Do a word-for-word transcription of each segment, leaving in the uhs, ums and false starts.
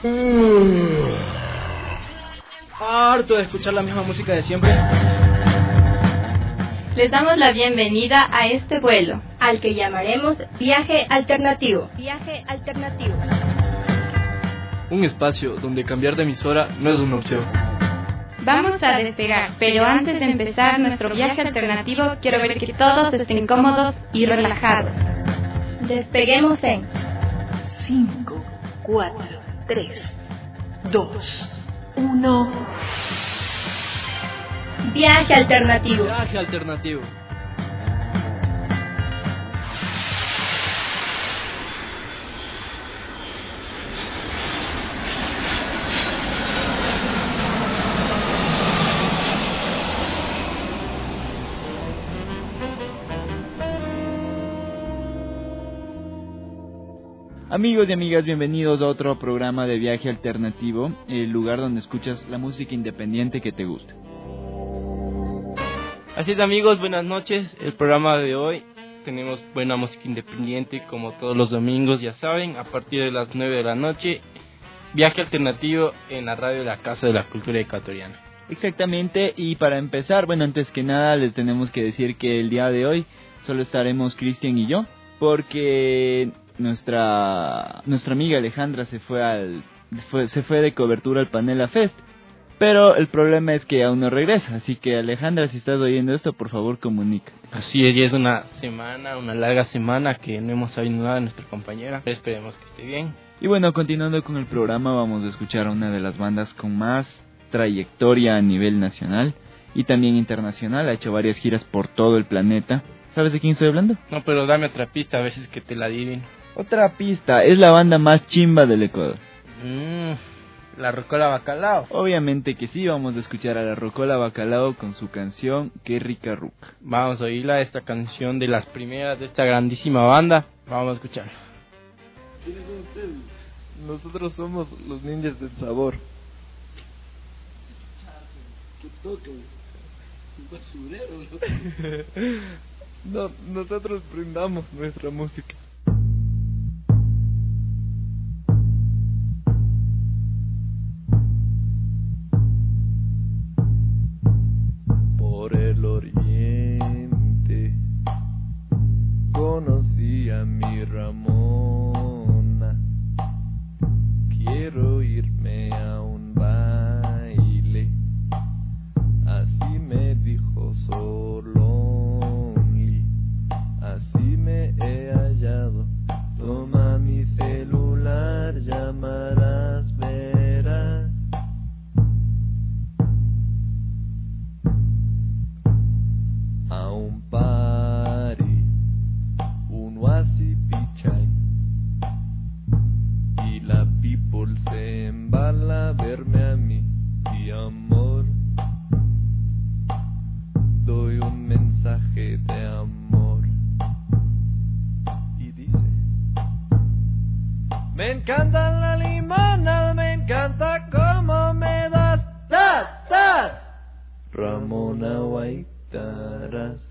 Mm. Harto de escuchar la misma música de siempre. Les damos la bienvenida a este vuelo, al que llamaremos Viaje Alternativo. Viaje Alternativo. Un espacio donde cambiar de emisora no es una opción. Vamos a despegar, pero antes de empezar nuestro viaje alternativo, quiero ver que todos estén cómodos y relajados. Despeguemos en cinco, cuatro, tres, dos, uno. Viaje alternativo. Viaje alternativo. Amigos y amigas, bienvenidos a otro programa de Viaje Alternativo, el lugar donde escuchas la música independiente que te gusta. Así es, amigos, buenas noches. El programa de hoy tenemos buena música independiente como todos los domingos, ya saben, a partir de las nueve de la noche, Viaje Alternativo en la radio de la Casa de la Cultura Ecuatoriana. Exactamente, y para empezar, bueno, antes que nada les tenemos que decir que el día de hoy solo estaremos Cristian y yo, porque nuestra nuestra amiga Alejandra se fue al fue, se fue de cobertura al Panela Fest, pero el problema es que aún no regresa, así que Alejandra, si estás oyendo esto, por favor comunica. Así es, ya es una semana, una larga semana que no hemos sabido nada de nuestra compañera, pero esperemos que esté bien. Y bueno, continuando con el programa, vamos a escuchar a una de las bandas con más trayectoria a nivel nacional y también internacional. Ha hecho varias giras por todo el planeta. ¿Sabes de quién estoy hablando? No, pero dame otra pista, a veces que te la adivino. Otra pista, es la banda más chimba del Ecuador. Mmm, la Rocola Bacalao. Obviamente que sí, vamos a escuchar a la Rocola Bacalao con su canción Qué rica ruca. Vamos a oírla, esta canción de las primeras de esta grandísima banda. Vamos a escucharla. ¿Quiénes son ustedes? Nosotros somos los ninjas del sabor. ¿Qué tocan? Un basurero, ¿no? No, nosotros brindamos nuestra música. Por el oriente conocí a mi Ramona. Quiero irme a un baile, así me dijo Solonly. Así me he hallado. Toma mi celular, llamarás, verás. A un party, un oasi pichay, y la people se embala a verme a mí, y amor, doy un mensaje de amor, y dice: me encanta la limona, me encanta cómo me das, das, das, Ramona Guaitaras.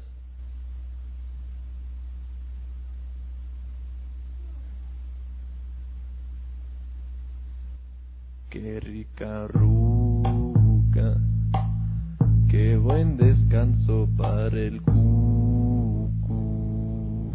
Qué rica ruca, qué buen descanso para el cucu.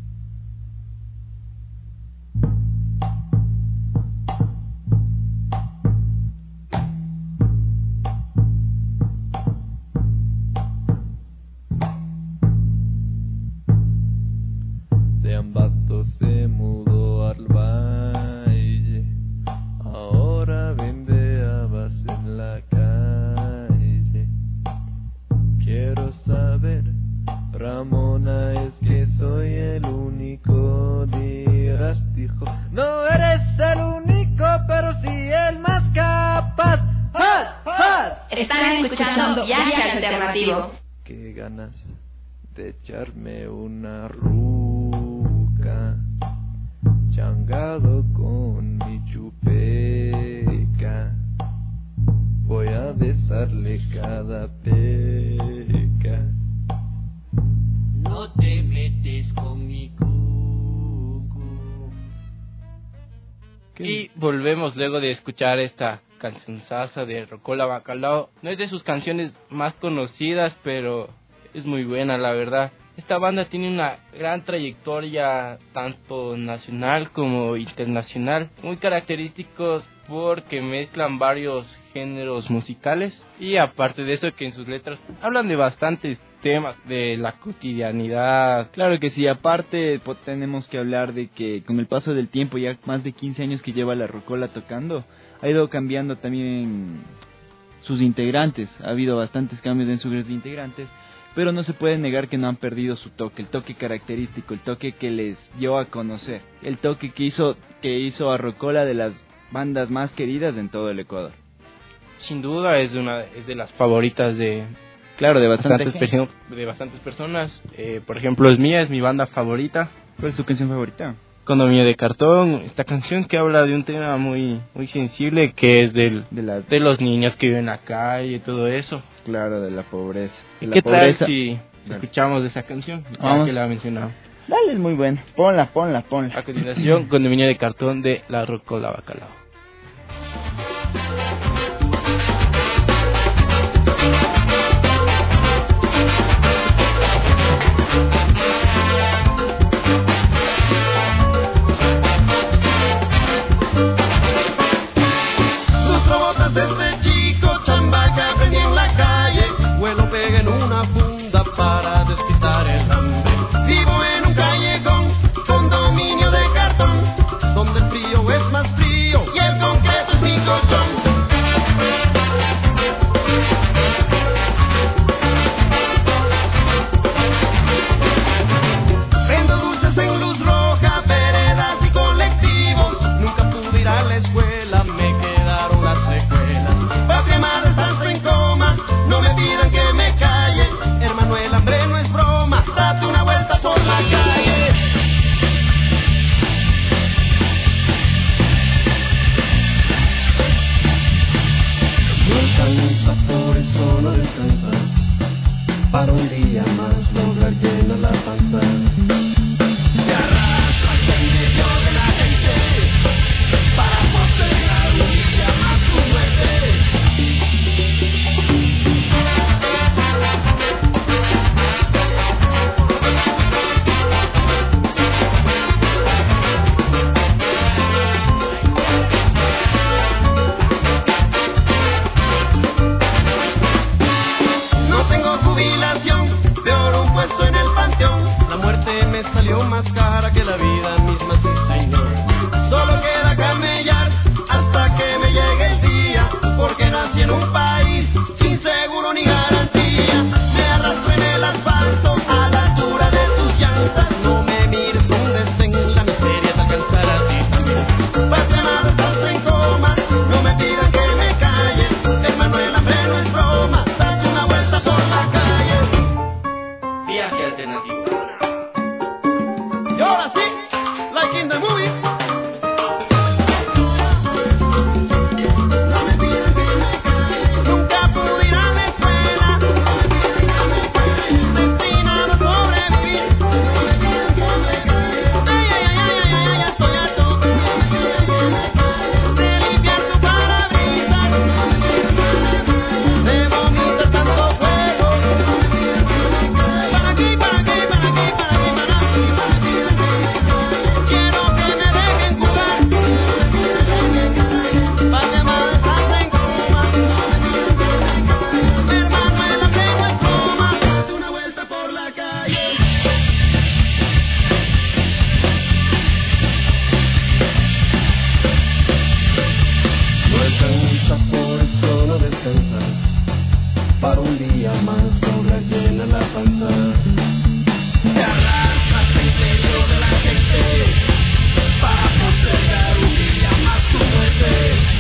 De Ambato se mudó al valle, ahora vende habas en la calle. Quiero saber, Ramona, es que soy el único, dirás, dijo. No eres el único, pero sí el más capaz. ¡Haz! ¡Haz! Están escuchando Viaje Alternativo. Qué ganas de echarme una ruca, changado con mi chupeca. Voy a besarle cada peca. No te metes con mi cucu. Y volvemos luego de escuchar esta cancionzaza de Rocola Bacalao. No es de sus canciones más conocidas, pero es muy buena, la verdad. Esta banda tiene una gran trayectoria, tanto nacional como internacional, muy característicos porque mezclan varios géneros musicales, y aparte de eso que en sus letras hablan de bastantes temas de la cotidianidad. Claro que sí, aparte pues, tenemos que hablar de que con el paso del tiempo, ya más de quince años que lleva la Rocola tocando, ha ido cambiando también sus integrantes, ha habido bastantes cambios en sus integrantes, pero no se puede negar que no han perdido su toque, el toque característico, el toque que les dio a conocer, el toque que hizo, que hizo a Rocola de las bandas más queridas en todo el Ecuador. Sin duda es una es de las favoritas de claro de bastante bastantes, perso- de bastantes personas. Eh, por ejemplo, es mía, es mi banda favorita. ¿Cuál es tu canción favorita? Condominio de Cartón, esta canción que habla de un tema muy muy sensible, que es del De la de los niños que viven en la calle y todo eso. claro de la pobreza. De la ¿Qué pobreza. tal si Dale. escuchamos de esa canción? Ya Vamos. que la mencionaba. Dale, es muy buena. Ponla, ponla, ponla. A continuación, Condominio de Cartón de la Rocola Bacalao. Desde chico, chamba que aprendí en la calle, vuelo pegué en una funda para despistar el hambre. Vivo en un callejón, condominio de cartón, donde el frío es más frío y el concreto es mi colchón. Vendo dulces en luz roja, veredas y colectivos, nunca pude ir a la escuela, me quedaron las secuelas. Patria madre, estás en coma, no me pidan que me calle, hermano, el hambre no es broma, date una vuelta por la calle. No alcanza, por eso no descansas, para un día más lograr llenar la panza. Te arrastras en medio de la gente para postergar un día más tu muerte. No tengo jubilación, peor un puesto en el panteón. La muerte me salió más cara que la vida misma, sí señor. Solo queda camellar hasta que me llegue el día, porque nací en un país sin seguro ni garantía. Me arrastro en el asfalto a la altura de tus llantas. No me mires con desdén, la miseria te alcanzará a ti también. Patria madre, estás en coma, no me pidan que me calle, hermano, el hambre no es broma, date una vuelta por la calle. Viaje alternativo. Y ahora sí, like in the movies. No me pidan que me calle, nunca pude ir a la escuela. No me pidan que me calle, destinado a sobrevivir. No me pidan que me calle, ay, ay, ay, ay, ay, ay, ya estoy harto. No me pidan que me calle, de limpiar tu parabrisas. No me pidan que me calle, de vomitar tanto fuego. No me pidan que me calle, para aquí, para aquí, para aquí, para aquí, para aquí. No me pidan que me calle, quiero que me dejen jugar. No me pidan que me calle, patria madre, estás en coma. No me pidan que me calle, hermano, el hambre no es broma, date una vuelta por la calle. No alcanza, por eso no descansas, para un día más lograr llenar la panza. Te arrastras en medio de la gente para postergar un día más tu muerte.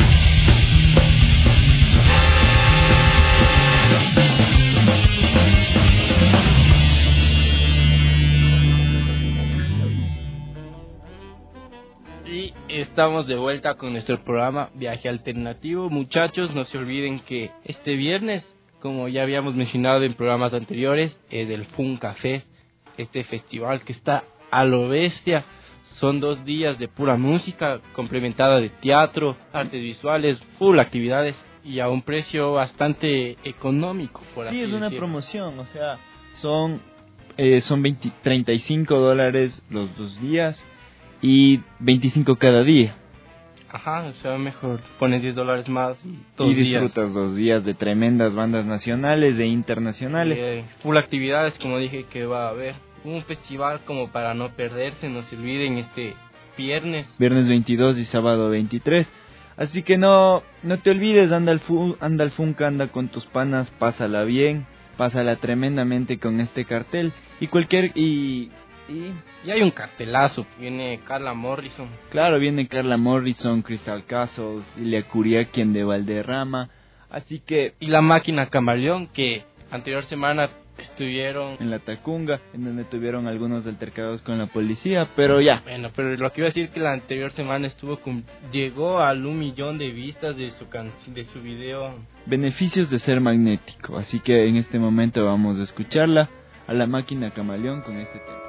Y estamos de vuelta con nuestro programa Viaje Alternativo. Muchachos, no se olviden que este viernes, como ya habíamos mencionado en programas anteriores, es el Fun Café, este festival que está a lo bestia. son dos días de pura música, complementada de teatro, artes visuales, full actividades y a un precio bastante económico. Por Sí, así es una decirlo. promoción, o sea, son, eh, son veinte, treinta y cinco dólares los dos días y veinticinco cada día. Ajá, o sea, mejor pones diez dólares más y dos y días. disfrutas dos días de tremendas bandas nacionales e internacionales. Eh, full actividades, como dije que va a haber. Un festival como para no perderse, no se olviden, este viernes. Viernes veintidós y sábado veintitrés. Así que no no te olvides, anda al, fu, anda al Funca, anda con tus panas, pásala bien, pásala tremendamente con este cartel. Y cualquier... y, y Y hay un cartelazo, viene Carla Morrison. claro, viene Carla Morrison, Crystal Castles, Ilia Curiaquien de Valderrama. Así que Y la Máquina Camaleón, que anterior semana estuvieron... en la Tacunga, en donde tuvieron algunos altercados con la policía, pero ya. Bueno, pero lo que iba a decir que la anterior semana estuvo con... llegó al un millón de vistas de su can... de su video. Beneficios de ser magnético. Así que en este momento vamos a escucharla a la Máquina Camaleón con este tema.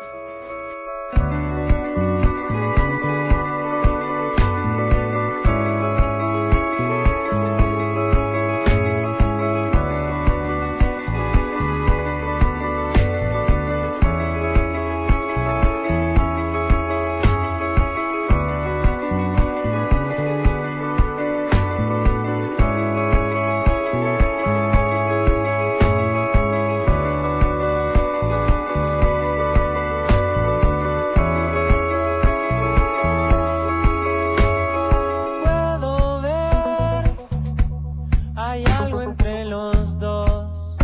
Puedo ver, hay algo entre los dos,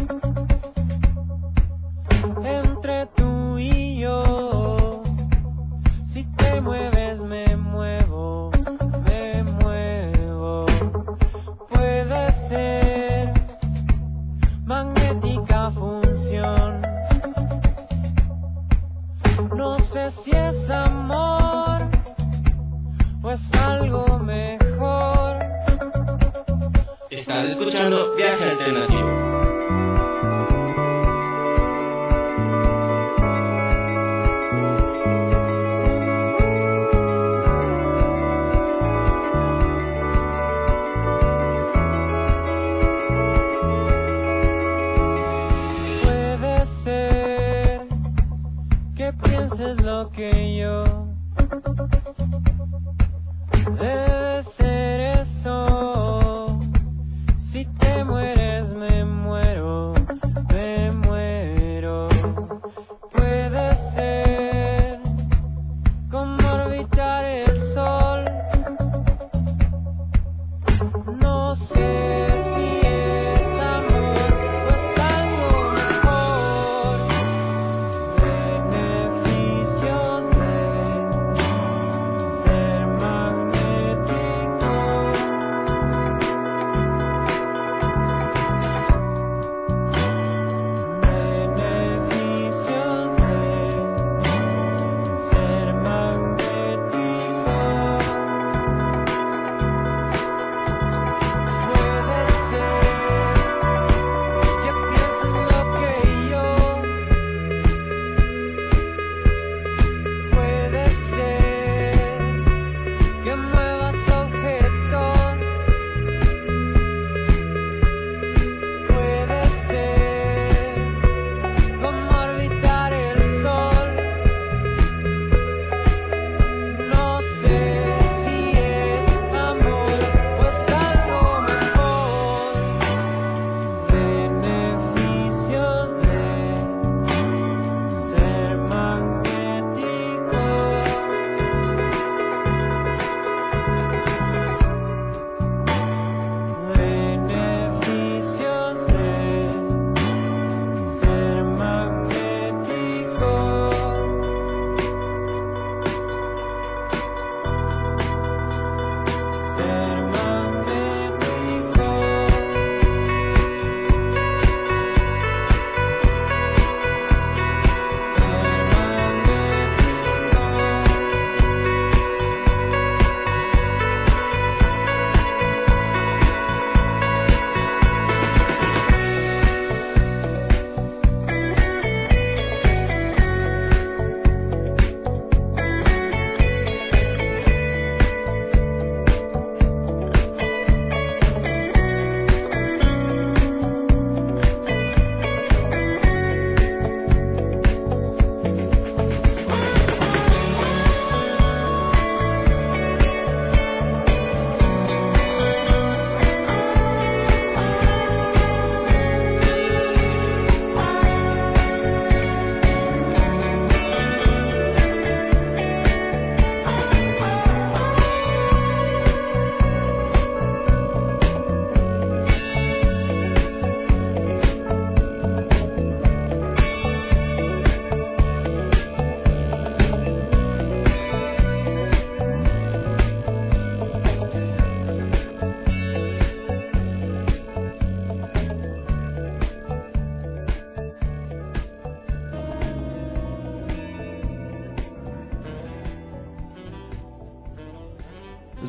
entre tú y yo. Si te mueves me muevo, me muevo. Puede ser magnética función. No sé si es amor o es algo mejor. Estás escuchando Viaje Alternativo. Puede ser que pienses lo que yo. Debe ser eso. Si te mueres me muero.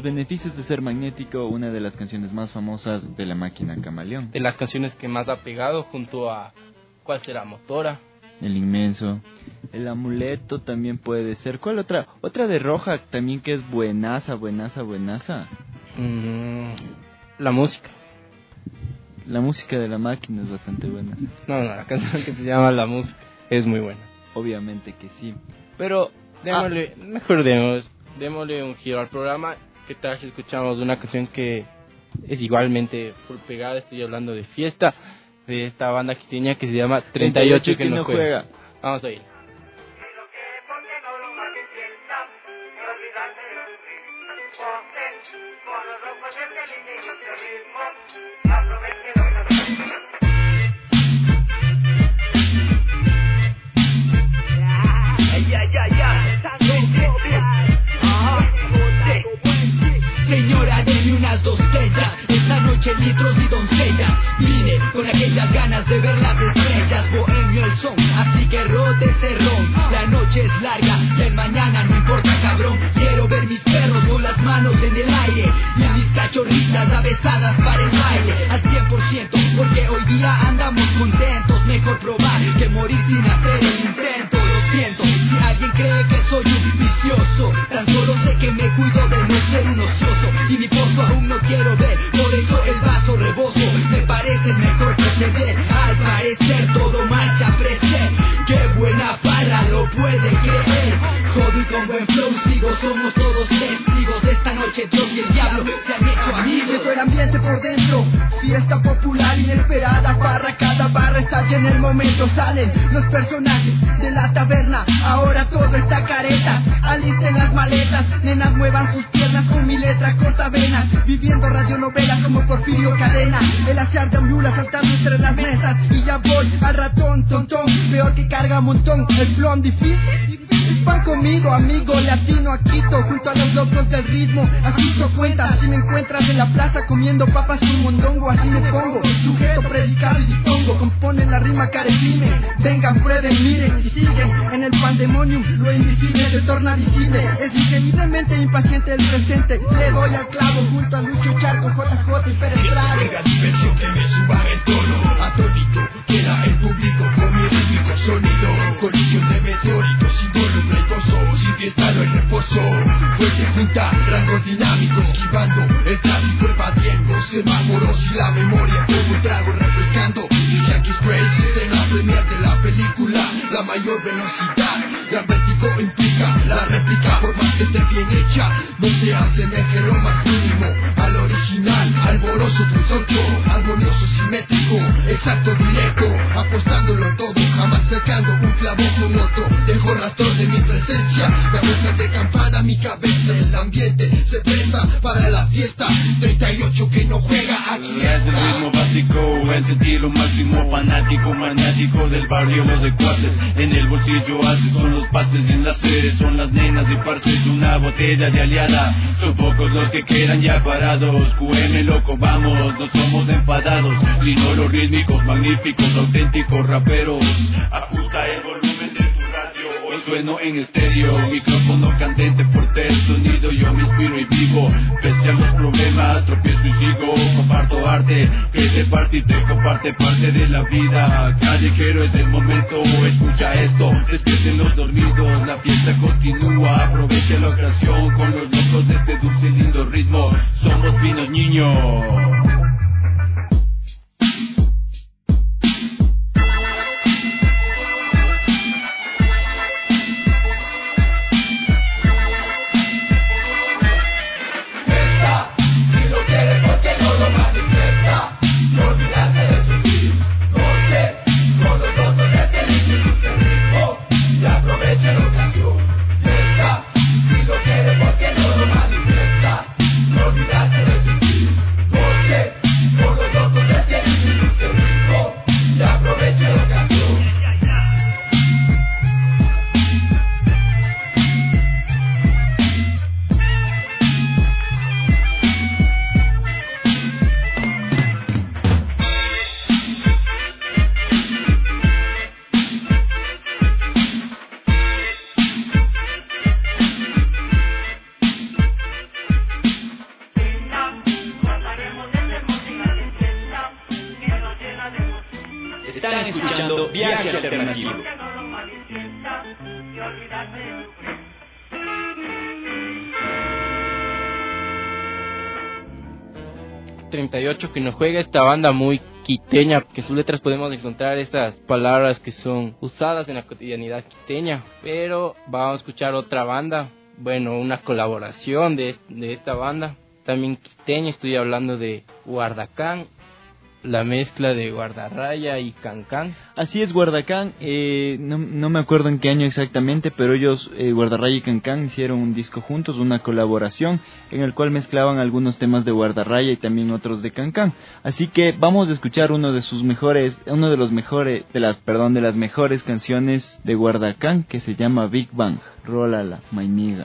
los beneficios de ser magnético, una de las canciones más famosas de La Máquina Camaleón. De las canciones que más ha pegado junto a... ¿Cuál será? Motora. El Inmenso. El Amuleto también puede ser. ¿Cuál otra? Otra de Roja también que es buenaza, buenaza, buenaza. Mm, la música. La música de La Máquina es bastante buena. No, no, la canción que se llama La Música es muy buena. Obviamente que sí. Pero... Démosle, ah, mejor demos, démosle un giro al programa. ¿Qué tal si escuchamos una canción que es igualmente full pegada? Estoy hablando de Fiesta, de esta banda quiteña que se llama treinta y ocho que, que no juega. juega. Vamos a ir. Señora, deme unas dos botellas, esta noche litros y doncellas. Vine con aquellas ganas de ver las estrellas, bohemio el son, así que rote ese ron. La noche es larga y el mañana no importa, cabrón. Quiero ver mis perros con las manos en el aire y a mis cachorritas avesadas para el baile al cien por ciento, porque hoy día andamos contentos. Mejor probar que morir sin hacer el intento. Lo siento, si alguien cree que soy un vicioso, tan solo sé que me cuido de no ser un ocioso y mi pozo aún no quiero ver, por eso el vaso reboso. Me parece mejor proceder, al parecer todo marcha precer. Qué buena farra, lo pueden creer. Jodo y con buen flow sigo, somos todos testigos. Esta noche Dios y el diablo se han hecho amigos. Siento el ambiente por dentro, fiesta popular inesperada, farra, cada barra estalla en el momento. Salen los personajes de la taberna, ahora todo está careta. Alisten las maletas, nenas muevan sus piernas con mi letra corta venas. Viviendo radionovelas como Porfirio Cadena, el hacer de mula saltando entre las mesas. Y ya voy al ratón, tontón, peor que carga montón. El flon difícil, pan conmigo, amigo, latino a Quito, junto a los locos del ritmo. Ajusto cuenta, si me encuentras en la plaza comiendo papas con mondongo, así me pongo, sujeto, predicado y difongo. Componen la rima carecime, vengan, prueben, miren y siguen. En el pandemonium lo invisible se torna visible. Es increíblemente impaciente el presente, le doy al clavo junto a Lucho Charco, J J y Pérez Prado. Venga diversión que me suba el tono, atónito, queda el público con mi rítmico sonido. Colisión de meteoritos, involucra el gozo, sin fiesta no hay reposo. Fuerte junta, rango dinámico, esquivando el tráfico, evadiendo semáforos y la memoria como un trago refrescando. Jackie Sprays, escena premier de la película, la mayor velocidad, gran vértigo implica la réplica, por más que esté bien hecha, no se asemeje lo más mínimo al original, alboroso tres ocho, armonioso, simétrico, exacto, directo, apostándolo todo, jamás sacando un clavo con otro. Dejo rastros de mi presencia, cabezas de campana, mi cabeza, el ambiente se presta para la fiesta. Treinta y ocho que no juega, aquí es el ritmo básico, el sentir lo máximo, fanático, maniático del barrio, los secuaces en el bolsillo haces con los pases y en las series son las nenas de parces, una botella de aliada. Son pocos los que quedan ya parados, Q M loco, vamos, no somos enfadados, sino los rítmicos, magníficos, auténticos raperos. Ajusta el volumen de tu radio, hoy sueno en estéreo, micrófono candente, fuerte el sonido, yo me inspiro y vivo, pese a los problemas, tropiezo y sigo, comparto arte, que te parte y te comparte parte de la vida, callejero es el momento, escucha esto, despierten los dormidos, la fiesta continúa, aprovecha la ocasión con los locos de este dulce y lindo ritmo, somos finos niños. Porque no lo manifiesta, no olvidaste de sentir, porque Están escuchando Viaje Alternativo. treinta y ocho que nos juega esta banda muy quiteña, que en sus letras podemos encontrar estas palabras que son usadas en la cotidianidad quiteña, pero vamos a escuchar otra banda, bueno, una colaboración de, de esta banda, también quiteña. Estoy hablando de Guardacán, la mezcla de Guardarraya y Cancán. Así es, Guardacán, eh, no, no me acuerdo en qué año exactamente, pero ellos, eh, Guardarraya y Cancán, hicieron un disco juntos, una colaboración, en el cual mezclaban algunos temas de Guardarraya y también otros de Cancán. Así que vamos a escuchar uno de sus mejores, uno de los mejores, de las, perdón, de las mejores canciones de Guardacán, que se llama Big Bang. Rólala, mainiga.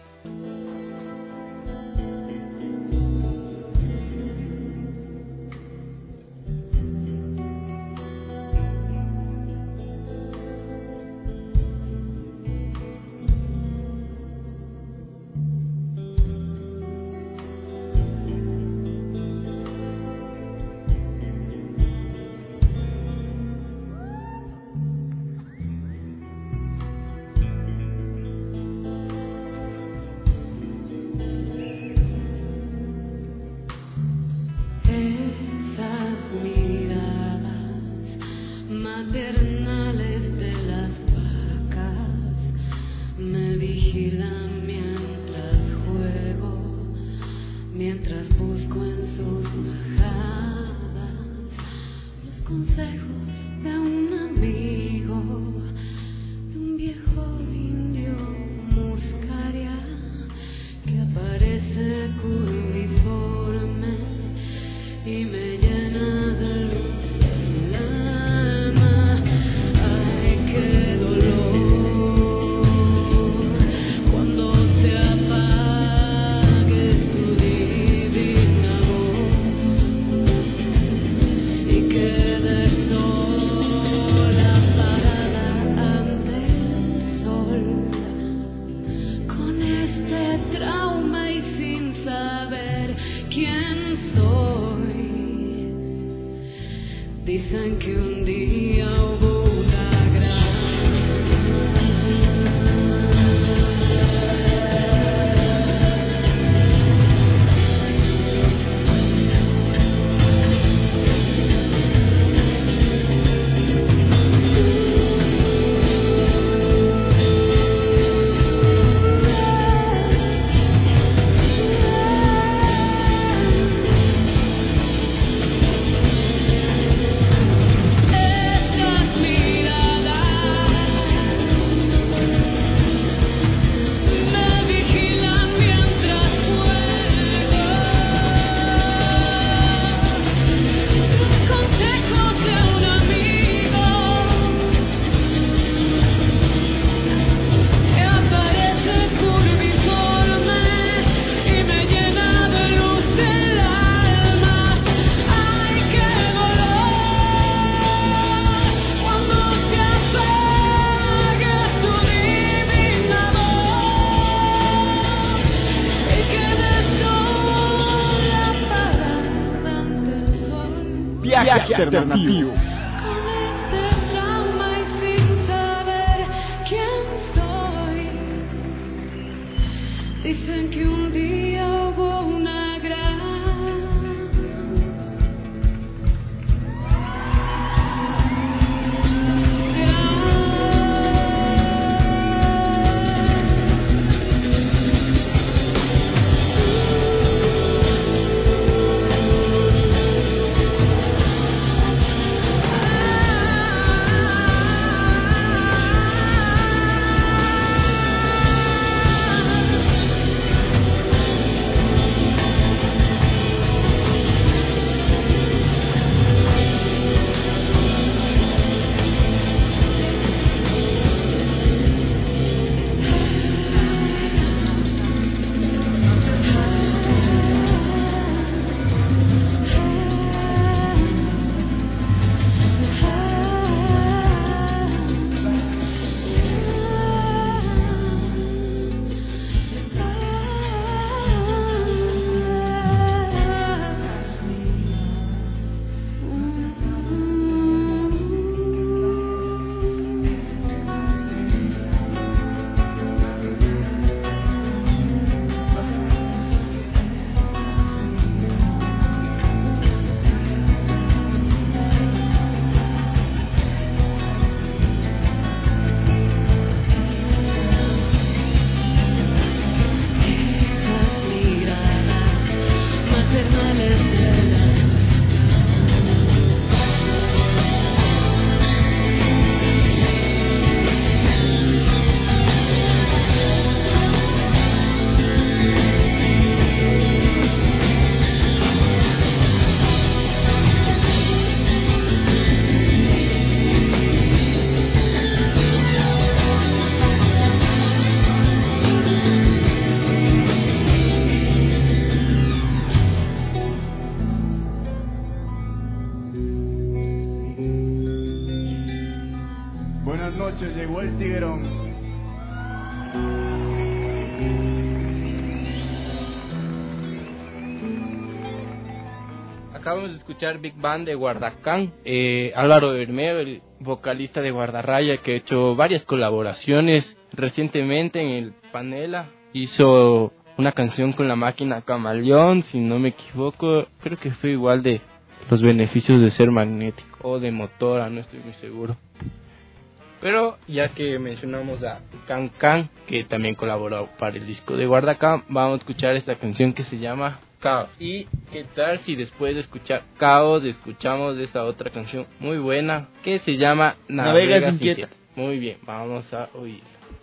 Viaje alternativo. Dicen que un día hubo una gran Buenas noches, llegó el tiguerón. Acabamos de escuchar Big Band de Guardacán, eh, Álvaro Bermeo, el vocalista de Guardarraya, que ha hecho varias colaboraciones recientemente en el Panela. Hizo una canción con la máquina Camaleón, si no me equivoco, creo que fue igual de Los beneficios de ser magnético, o de Motora, no estoy muy seguro. Pero ya que mencionamos a Can Can, que también colaboró para el disco de Guardacán, vamos a escuchar esta canción que se llama Caos. ¿Y qué tal si después de escuchar Caos escuchamos esta otra canción muy buena que se llama Navegas, Navegas Inquieta? Muy bien, vamos a oír.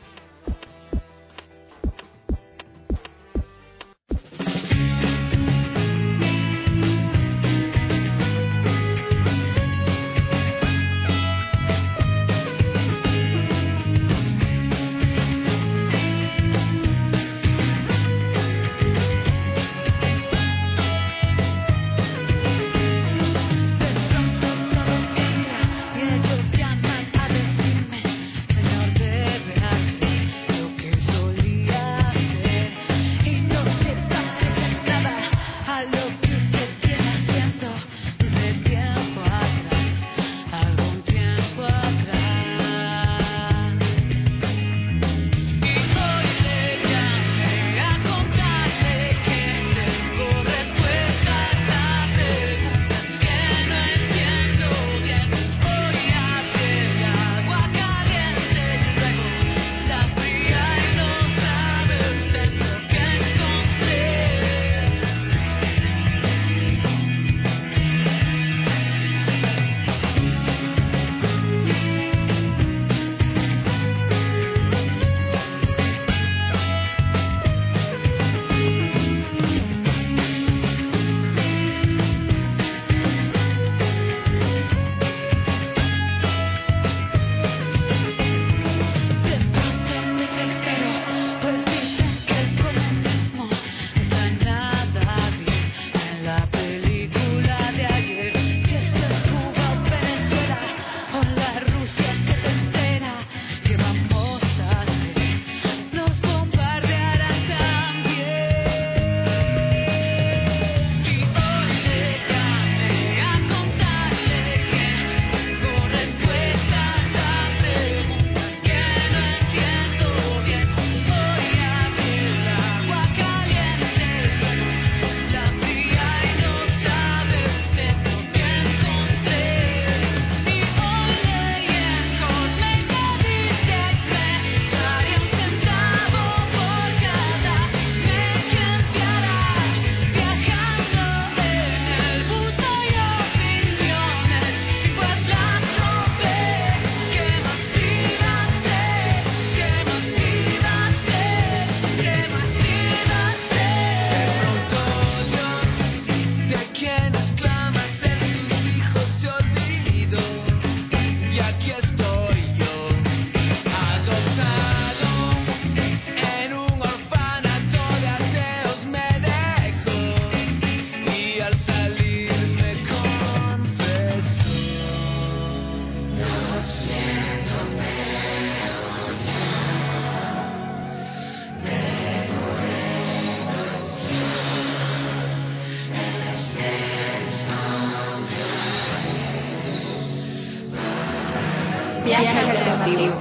Viaje alternativo.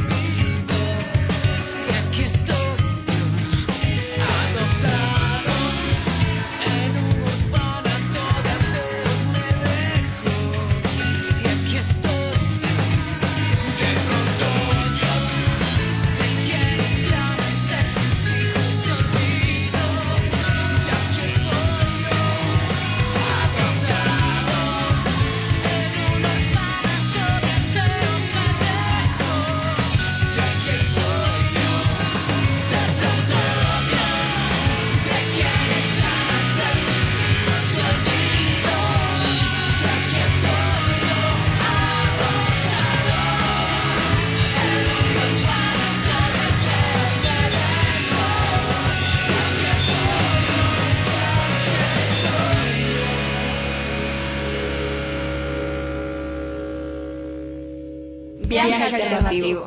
Aquí estoy, adoptado. Viaje alternativo.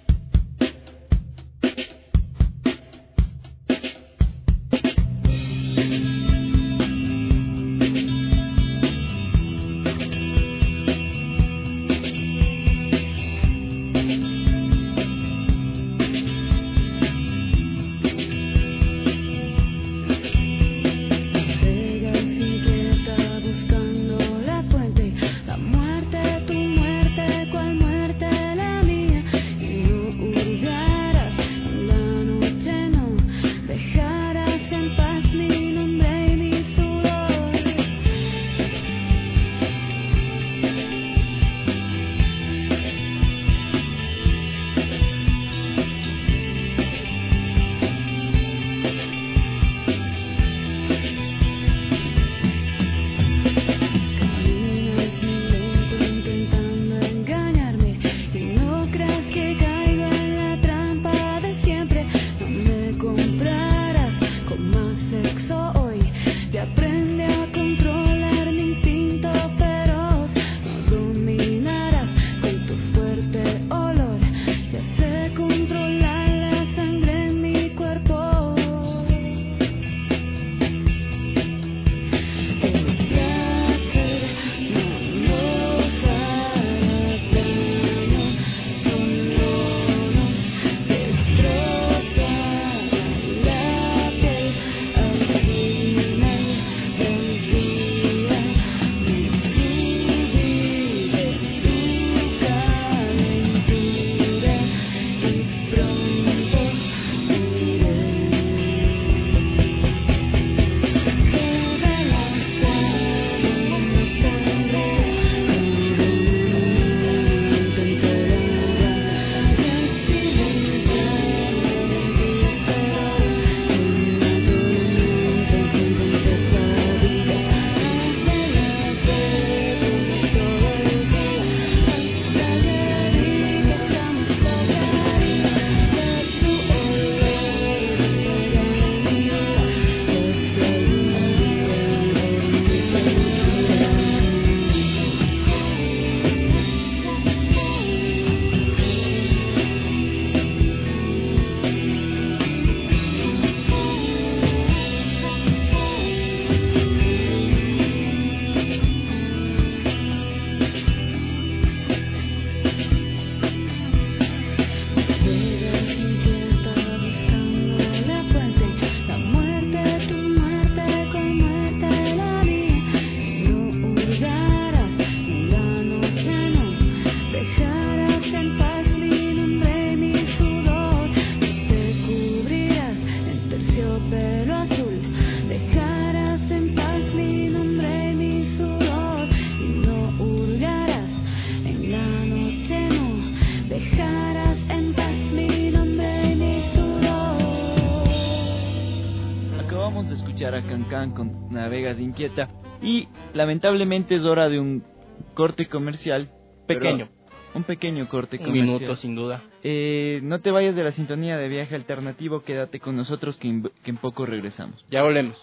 A Cancán con Navegas Inquieta y lamentablemente es hora de un corte comercial pequeño, un pequeño corte un comercial. minuto sin duda. Eh, no te vayas de la sintonía de Viaje Alternativo, quédate con nosotros que en, que en poco regresamos. Ya volvemos.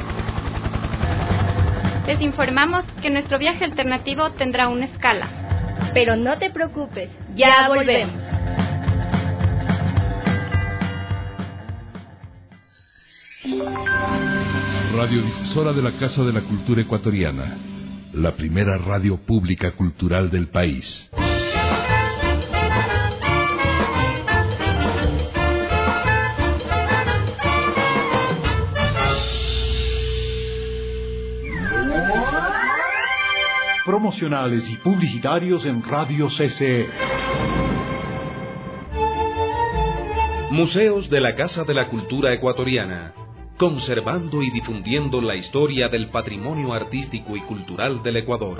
Les informamos que nuestro viaje alternativo tendrá una escala. Pero no te preocupes, ya volvemos. Radiodifusora de la Casa de la Cultura Ecuatoriana, la primera radio pública cultural del país. Promocionales y publicitarios en Radio C C E. Museos de la Casa de la Cultura Ecuatoriana, conservando y difundiendo la historia del patrimonio artístico y cultural del Ecuador.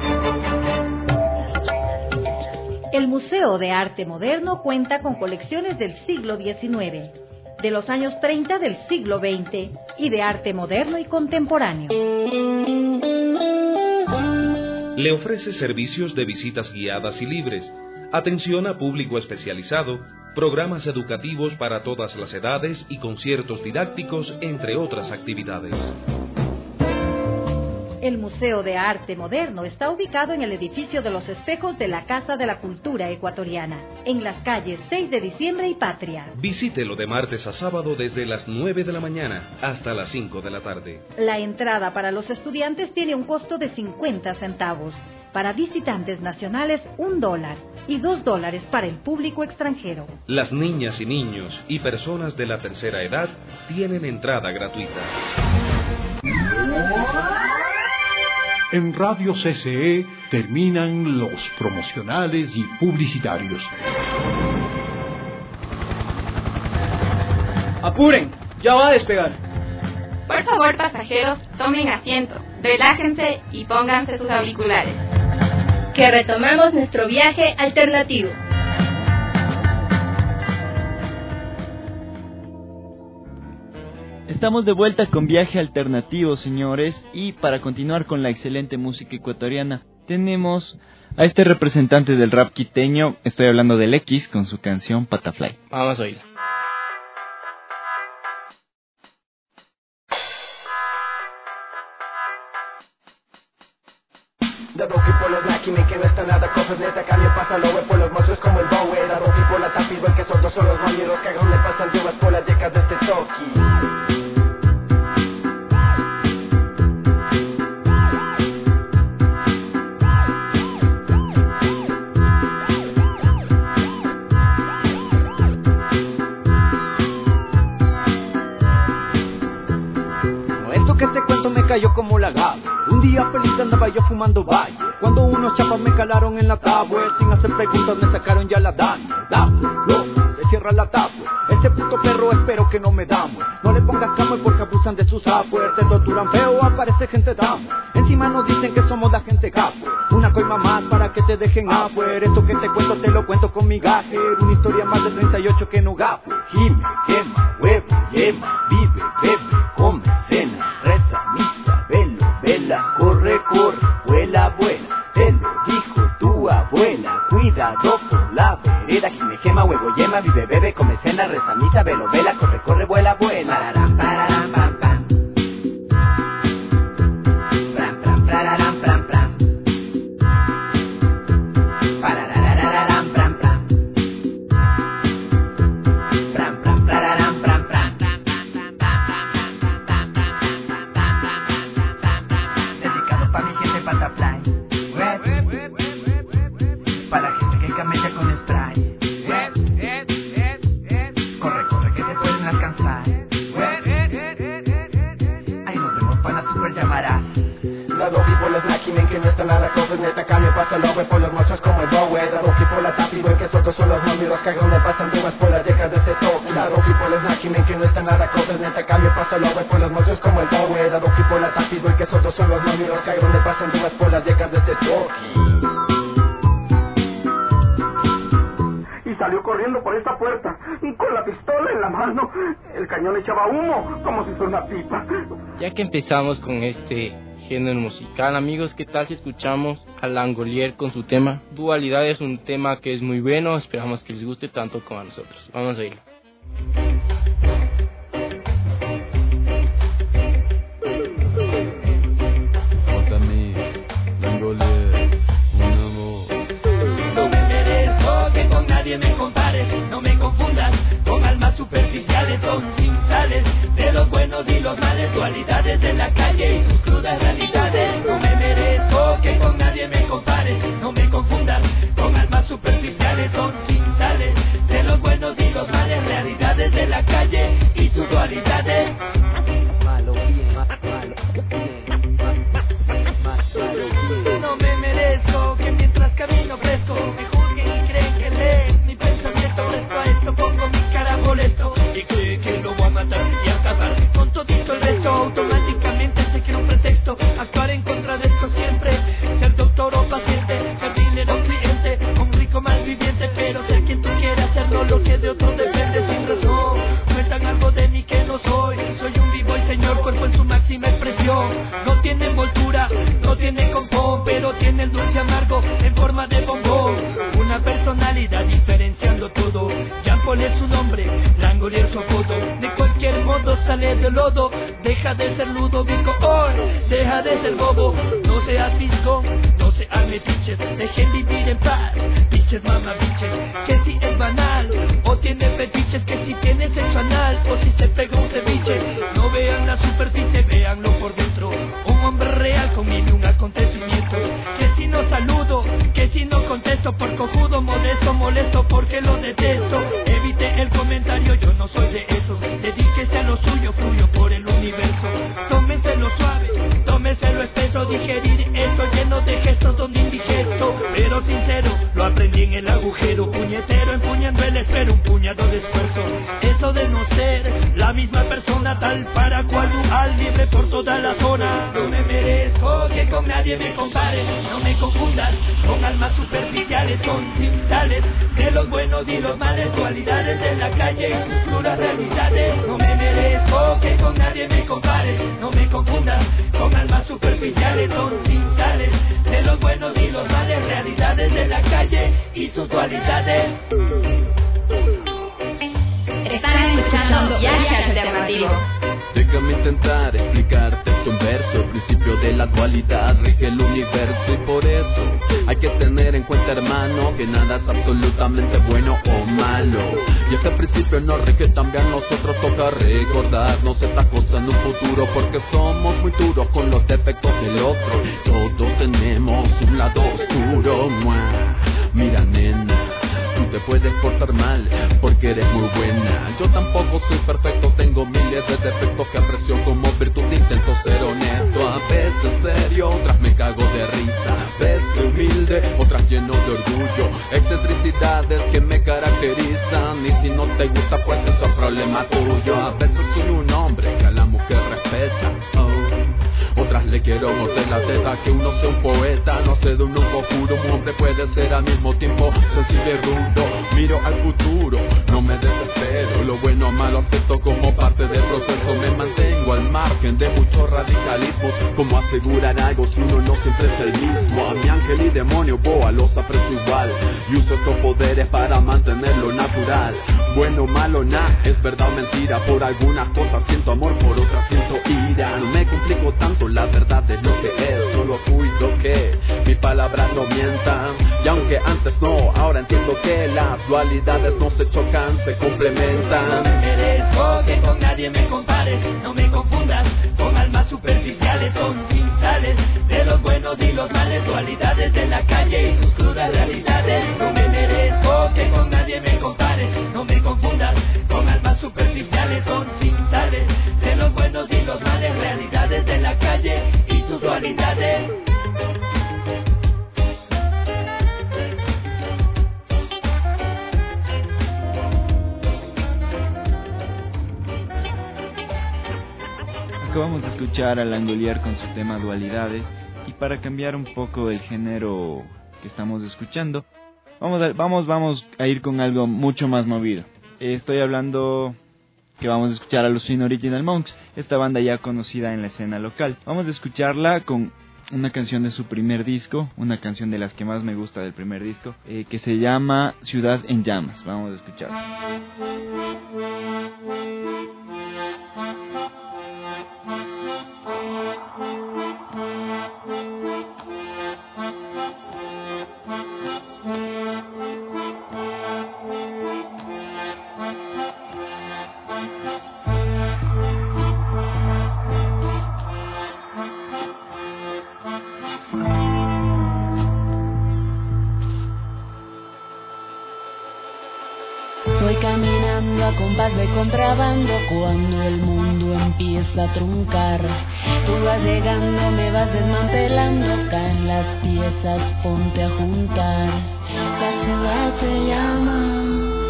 El Museo de Arte Moderno cuenta con colecciones del siglo diecinueve, de los años treinta del siglo veinte y de arte moderno y contemporáneo. Le ofrece servicios de visitas guiadas y libres, atención a público especializado, programas educativos para todas las edades y conciertos didácticos, entre otras actividades. El Museo de Arte Moderno está ubicado en el edificio de los espejos de la Casa de la Cultura Ecuatoriana, en las calles seis de diciembre y Patria. Visítelo de martes a sábado desde las nueve de la mañana hasta las cinco de la tarde. La entrada para los estudiantes tiene un costo de cincuenta centavos. Para visitantes nacionales, un dólar y dos dólares para el público extranjero. Las niñas y niños y personas de la tercera edad tienen entrada gratuita. En Radio C C E terminan los promocionales y publicitarios. ¡Apuren! ¡Ya va a despegar! Por favor, pasajeros, tomen asiento, relájense y pónganse sus auriculares. Que retomamos nuestro viaje alternativo. Estamos de vuelta con Viaje Alternativo, señores, y para continuar con la excelente música ecuatoriana, tenemos a este representante del rap quiteño, estoy hablando del X, con su canción Patafly. Vamos a oírla. Dado que por los Nakime que no está nada cosas neta cambio pasa lo ve por los monstruos como el Bowie. Dado que por la tapido el que sordos son los moñeros que aún le pasan llevas por las yecas de este toki. Que te cuento me cayó como la gaba. Un día feliz andaba yo fumando valle, cuando unos chapas me calaron en la tabue. Sin hacer preguntas me sacaron ya la daña. Dame, loco, se cierra la tabue. Ese puto perro espero que no me damos. No le pongas camo porque abusan de sus software. Te torturan feo, aparece gente damo. Encima nos dicen que somos la gente capo. Una coima más para que te dejen afuera. Esto que te cuento te lo cuento con mi gajer. Una historia más de treinta y ocho que no gapo. Gime, quema, huevo, yema, vive, bebe, come, cena, reza, misa, velo, vela, corre, corre, vuela, vuela. Te lo dijo tu abuela. Cuidado por la vereda. Gime, gema, huevo, yema, vive, bebe, come, cena, reza, misa, velo, vela, corre, corre, vuela, vuela. Pararam, pararam, pam, pam. Pram, pram, pararam, pram, pram. Pararararam, pram, pram. Pram, pram, pararam, pram, pram. Dedicado pa' mi gente Patafly. Para la gente que camella con spray. Corre, corre, que te pueden alcanzar. Ahí nos vemos para la super llamarás. Dado que por los Nakime que no está nada cosas neta cambio pasa lo ve por los monstruos como el Bowie. Dado que por la tapido el que sordos son los momiros que aún le pasan llevas por las yecas de este toque. Dado que por los Nakime que no está nada cosas neta cambio pasa lo ve por los monstruos como el Bowie. Dado que por la tapido el que sordos son los momiros que aún le pasan llevas por las yecas de este toque. Salió corriendo por esta puerta, con la pistola en la mano. El cañón echaba humo, como si fuera una pipa. Ya que empezamos con este género musical, amigos, ¿qué tal si escuchamos a Langolier con su tema Dualidad? Es un tema que es muy bueno, esperamos que les guste tanto como a nosotros. Vamos a irlo. Me compares, no me confundas con almas superficiales, son sinsales de los buenos y los males, dualidades de la calle y sus crudas realidades. No me merezco que con nadie me compares, no me confundas con almas superficiales, son sinsales de los buenos y los males, realidades de la calle y sus dualidades. Malo, bien, malo, bien, malo, bien. No me merezco que mientras camino crezco me juzguen y creen que leen mi pensamiento. Presto a esto pongo mi cara molesto y cree que lo voy a matar y acabar con todito el resto. Automáticamente se quiere un pretexto, actuar en contra de esto siempre. Ser doctor o paciente, jardinero o cliente, un rico malviviente, pero ser quien tú quieras hacerlo, lo que de otros depende sin razón. Cuentan algo de mí que no soy, soy un vivo y señor, cuerpo en su máxima expresión. No tiene envoltura, no tiene compón, pero tiene el dulce amargo en forma de bombón. Una personalidad diferenciando todo, Jean Paul es su nombre, Langolier su apodo. De cualquier modo todo sale de lodo. Deja de ser Ludovico hoy, deja de ser bobo. No seas fisgón, no seas metiches, dejen vivir en paz. Biches, mamá, biches, que si es banal o tiene fetiches, que si tiene sexo anal o si se pega un ceviche. No vean la superficie, véanlo por dentro. Un hombre real con mil y un acontecimientos. Que si no saludo, que si no contesto por cojudo, modesto, molesto porque lo detesto. Evite el comentario, yo no soy de esos. Dedíquese a lo suyo, fluyo por el universo. Tómeselo suave, tómeselo espeso. Digerir esto lleno de gestos donde indigesto, pero sincero, lo aprendí en el agujero. Puñetero empuñando el espero, un puñado de esfuerzo. Eso de no ser la misma persona, tal para cual dual, libre por toda la zona. No me merezco que con nadie me compare. No me confundas con almas superficiales, son simsales de los buenos y los males, dualidades de la calle y sus puras realidades. No me merezco que con nadie me compare. No me confundas con almas superficiales, son simsales de los buenos y los males, realidades de la calle y sus dualidades. Están escuchando Viaje Alternativo. Déjame intentar explicarte esto en verso. El principio de la dualidad rige el universo y por eso hay que tener en cuenta, hermano, que nada es absolutamente bueno o malo. Y ese principio nos rige también a nosotros. Toca recordarnos estas cosas en un futuro, porque somos muy duros con los defectos del otro. Todos tenemos un lado oscuro. Mira, nena, tú te puedes portar mal porque eres muy buena. Yo tampoco soy perfecto, tengo miles de defectos que aprecio como virtud. Intento ser honesto, a veces serio, otras me cago de risa. A veces humilde, otras lleno de orgullo. Excentricidades que me caracterizan, y si no te gusta pues eso es problema tuyo. A veces soy un hombre que a la mujer respeta, oh. Otras le quiero morder la teta, que uno sea un poeta, no sé de un conjuro. Un hombre puede ser al mismo tiempo sensible y rudo. Miro al futuro, no me desespero. Lo bueno o malo acepto como parte del proceso. Me mantengo al margen de muchos radicalismos. Como asegurar algo si uno no siempre es el mismo. A mi ángel y demonio boa los aprecio igual, y uso estos poderes para mantenerlo natural. Bueno o malo, nada, es verdad o mentira. Por algunas cosas siento amor, por otras siento ira. No me complico tanto, la verdad es lo que es. Solo cuido que mis palabras no mientan. Y aunque antes no, ahora entiendo que las dualidades no se chocan, se complementan. No me merezco que con nadie me compares. No me confundas con almas superficiales, son simsales de los buenos y los males, dualidades de la calle y sus crudas realidades. No me merezco que con nadie me compares. No me confundas con almas superficiales, son simsales de los buenos y los males, realidades de la calle y sus dualidades. Acabamos de escuchar a Langolier con su tema Dualidades, y para cambiar un poco el género que estamos escuchando, vamos a, vamos, vamos a ir con algo mucho más movido. Eh, estoy hablando que vamos a escuchar a los Swing Original Monks, esta banda ya conocida en la escena local. Vamos a escucharla con una canción de su primer disco, una canción de las que más me gusta del primer disco, eh, que se llama Ciudad en Llamas. Vamos a escucharla. Voy caminando a compás de contrabando cuando el mundo empieza a truncar. Tú vas llegando, me vas desmantelando, caen las piezas, ponte a juntar. La ciudad te llama,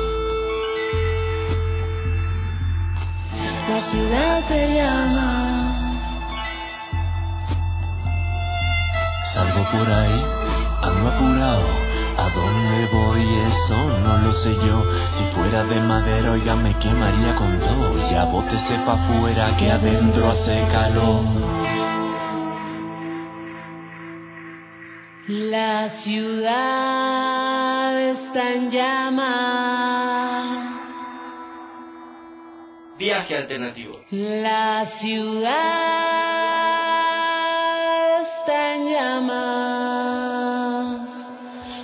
la ciudad te llama. Salgo por ahí, ando apurado. ¿A dónde voy? Eso no lo sé yo. Si fuera de madera, oiga, me quemaría con todo. Ya bótese pa' afuera que adentro hace calor. La ciudad está en llamas. Viaje alternativo. La ciudad está en llamas.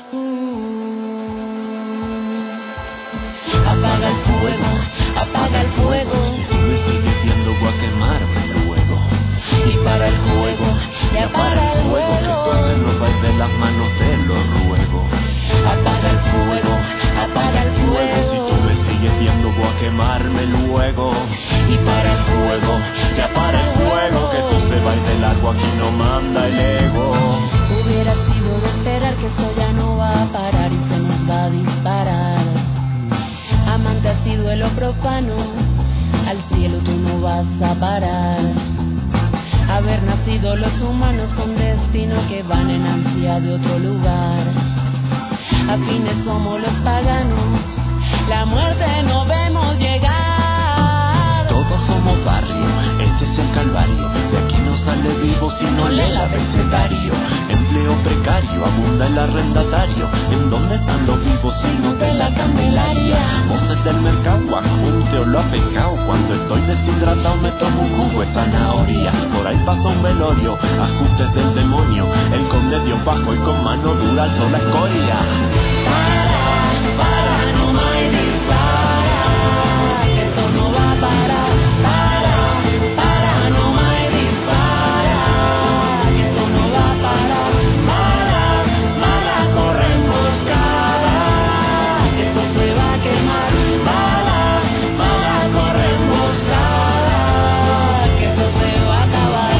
Uh. Apaga el fuego, apaga el fuego. Si tú me sigues viendo voy a quemarme luego. Y para el juego, y apaga el fuego, que entonces no va a ir de las manos, te lo ruego. Apaga el fuego, apaga el fuego. Si tú me sigues viendo voy a quemarme luego. Y para el fuego, ya para el fuego, que esto se va a ir de largo, aquí no manda el ego. Hubiera sido de esperar que esto ya no va a parar y se nos va a disparar. Amante ha sido de lo profano, al cielo tú no vas a parar. Haber nacido los humanos con destino que van en ansia de otro lugar. Afines somos los paganos, la muerte no vemos llegar. Todos somos barrio, este es el calvario. De aquí no sale vivo si no lee el abecedario. Empleo precario, abunda el arrendatario. ¿En dónde están los vivos si no de la Candelaria? Voces del mercado, ajunte o lo ha pecado. Cuando estoy deshidratado me tomo un jugo de zanahoria. Por ahí pasa un velorio, ajustes del demonio. El conde dio bajo y con mano dura alzó la escoria. Para, para, no me dispara, que esto no va a parar. Para, para, no me dispara, que esto no va a parar. Mala, mala, corre emboscada, que esto se va a quemar. Mala, mala, corre emboscada, que esto se va a acabar.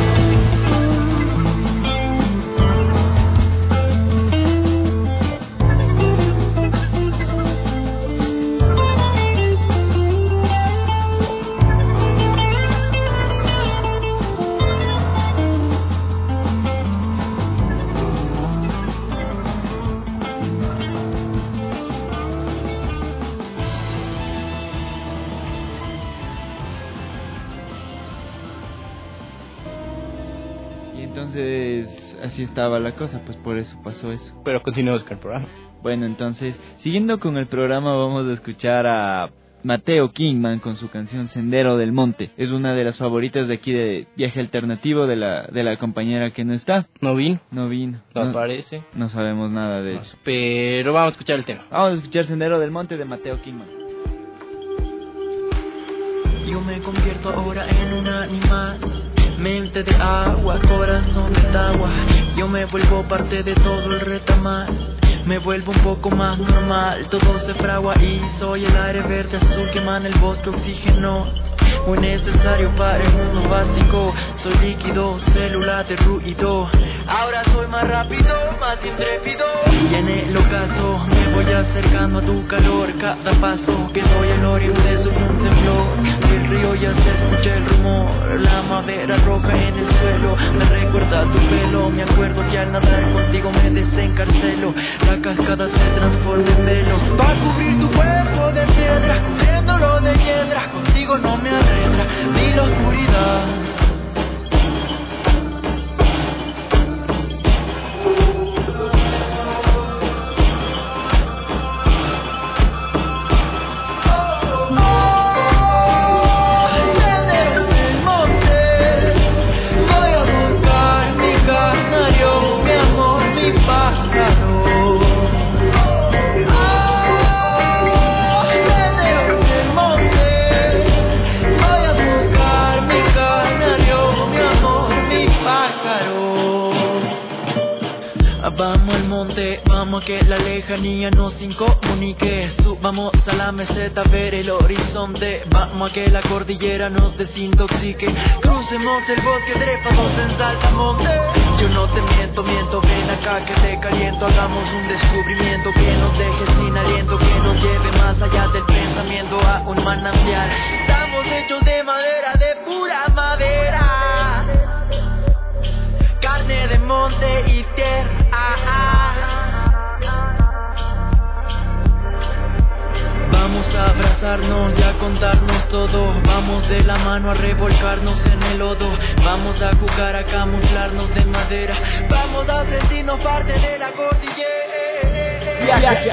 Y entonces así estaba la cosa, pues por eso pasó eso. Pero continuemos con el programa. Bueno, entonces, siguiendo con el programa, vamos a escuchar a Mateo Kingman con su canción Sendero del Monte. Es una de las favoritas de aquí de Viaje Alternativo de la de la compañera que no está. ¿No vino? No vino. No No, aparece. no sabemos nada de eso. Pero vamos a escuchar el tema. Vamos a escuchar Sendero del Monte de Mateo Kingman. Yo me convierto ahora en un animal, mente de agua, corazón de agua. Yo me vuelvo parte de todo el retamal. Me vuelvo un poco más normal, todo se fragua y soy el aire verde azul que emana el bosque oxígeno. Muy necesario para el mundo básico. Soy líquido, célula de ruido. Ahora soy más rápido, más intrépido. Y en el ocaso me voy acercando a tu calor. Cada paso que doy el oriente sobre un temblor. El río ya se escucha el rumor. La madera roja en el suelo me recuerda tu pelo. Me acuerdo que al nadar contigo me desencarcelo. La cascada se transforma en velo. Va a cubrir tu cuerpo de piedra, cubriéndolo de hiedra. Contigo no me arredra ni la oscuridad. Vamos al monte, vamos a que la lejanía nos incomunique. Subamos a la meseta a ver el horizonte. Vamos a que la cordillera nos desintoxique. Crucemos el bosque, trepamos en saltamonte. Yo no te miento, miento, ven acá que te caliento. Hagamos un descubrimiento que nos deje sin aliento, que nos lleve más allá del pensamiento a un manantial. Estamos hechos de madera, de pura madera, carne de monte y tierra. Vamos a abrazarnos y a contarnos todo. Vamos de la mano a revolcarnos en el lodo. Vamos a jugar a camuflarnos de madera. Vamos a sentirnos parte de la cordillera. Viaje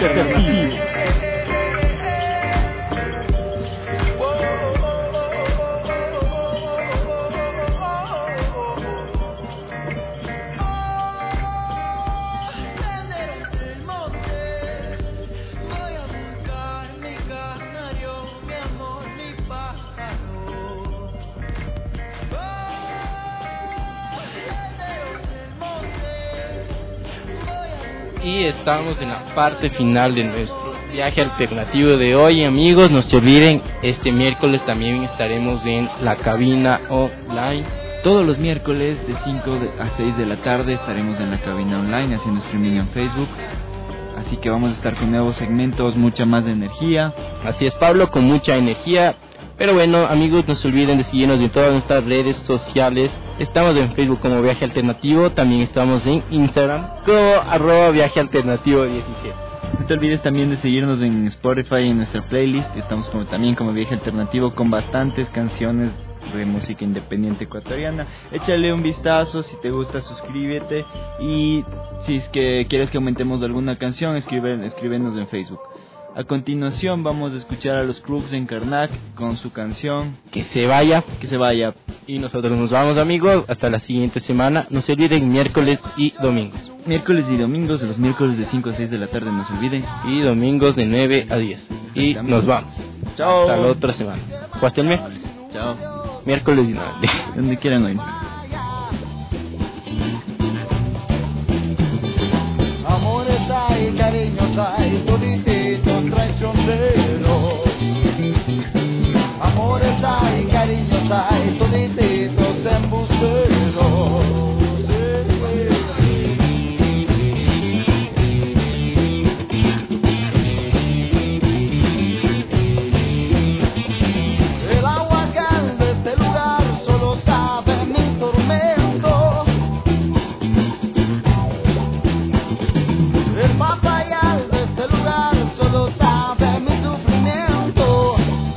alternativo. Y estamos en la parte final de nuestro viaje alternativo de hoy, amigos. No se olviden, este miércoles también estaremos en la cabina online. Todos los miércoles de cinco a seis de la tarde estaremos en la cabina online haciendo streaming en Facebook. Así que vamos a estar con nuevos segmentos, mucha más energía. Así es, Pablo, con mucha energía. Pero bueno, amigos, no se olviden de seguirnos en todas nuestras redes sociales. Estamos en Facebook como Viaje Alternativo, también estamos en Instagram como arroba Viaje Alternativo diecisiete. No te olvides también de seguirnos en Spotify, en nuestra playlist. Estamos como, también como Viaje Alternativo, con bastantes canciones de música independiente ecuatoriana. Échale un vistazo, si te gusta suscríbete, y si es que quieres que aumentemos alguna canción, escribe, escríbenos en Facebook. A continuación vamos a escuchar a los Crooks en Karnak con su canción Que se vaya. Que se vaya. Y nosotros nos vamos, amigos, hasta la siguiente semana. No se olviden, miércoles y domingos. Miércoles y domingos, los miércoles de cinco a seis de la tarde, no se olviden. Y domingos de nueve a diez. Y nos vamos. Chao. Hasta la otra semana. ¿O hasta el miércoles? Chao. Miércoles y nueve. Donde quieran hoy. Amores hay, cariños hay, todititos traicioneros. Amores hay, cariños hay, todititos embusteros. El agua caliente de este lugar solo sabe mi tormento. El papayal de este lugar solo sabe mi sufrimiento.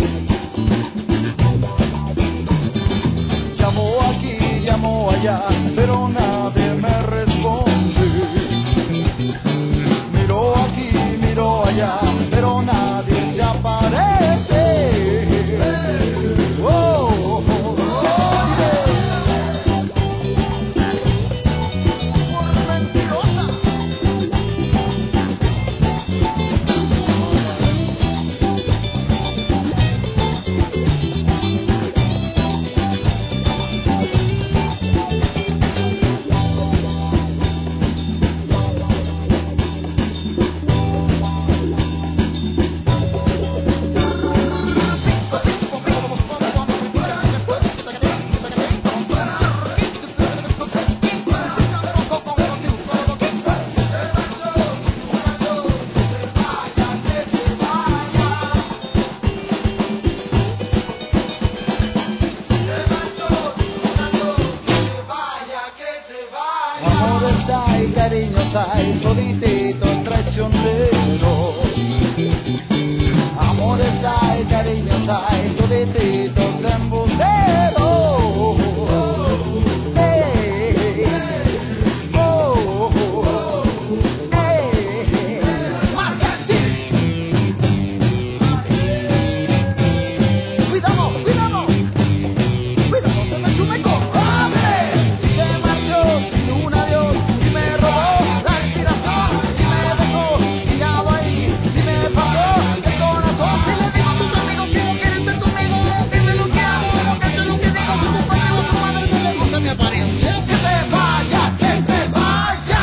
Llamo aquí, llamo allá, pero nadie me responde. Miro aquí, miro allá, pero nadie se aparece. Oh, oh, oh, mentirosa. Amores hay, cariños hay, todititos traicioneros. Amores hay, cariños hay, todititos embusteros. Hey, oh, hey, cuidado, cuidado, cuidado, se me sube con hambre. Se marchó sin un adiós y me robó la inspiración y me dejó tirado ahí y me pasó el corazón. Si le digo a tus amigos que no quieren estar conmigo, que es lo que hago, que es lo que digo, si tu padre o tu madre no le gusta mi apariencia, que se vaya, que se vaya.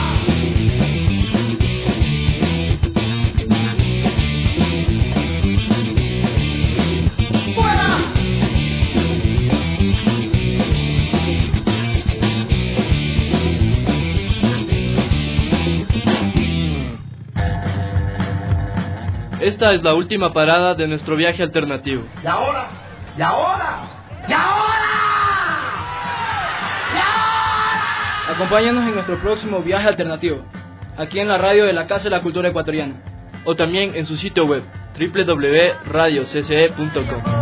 ¡Fuera! Esta es la última parada de nuestro viaje alternativo. Y ahora, y ahora, y ahora, y ahora. Acompáñanos en nuestro próximo viaje alternativo, aquí en la radio de la Casa de la Cultura Ecuatoriana. O también en su sitio web doble u doble u doble u punto radio c c e punto com.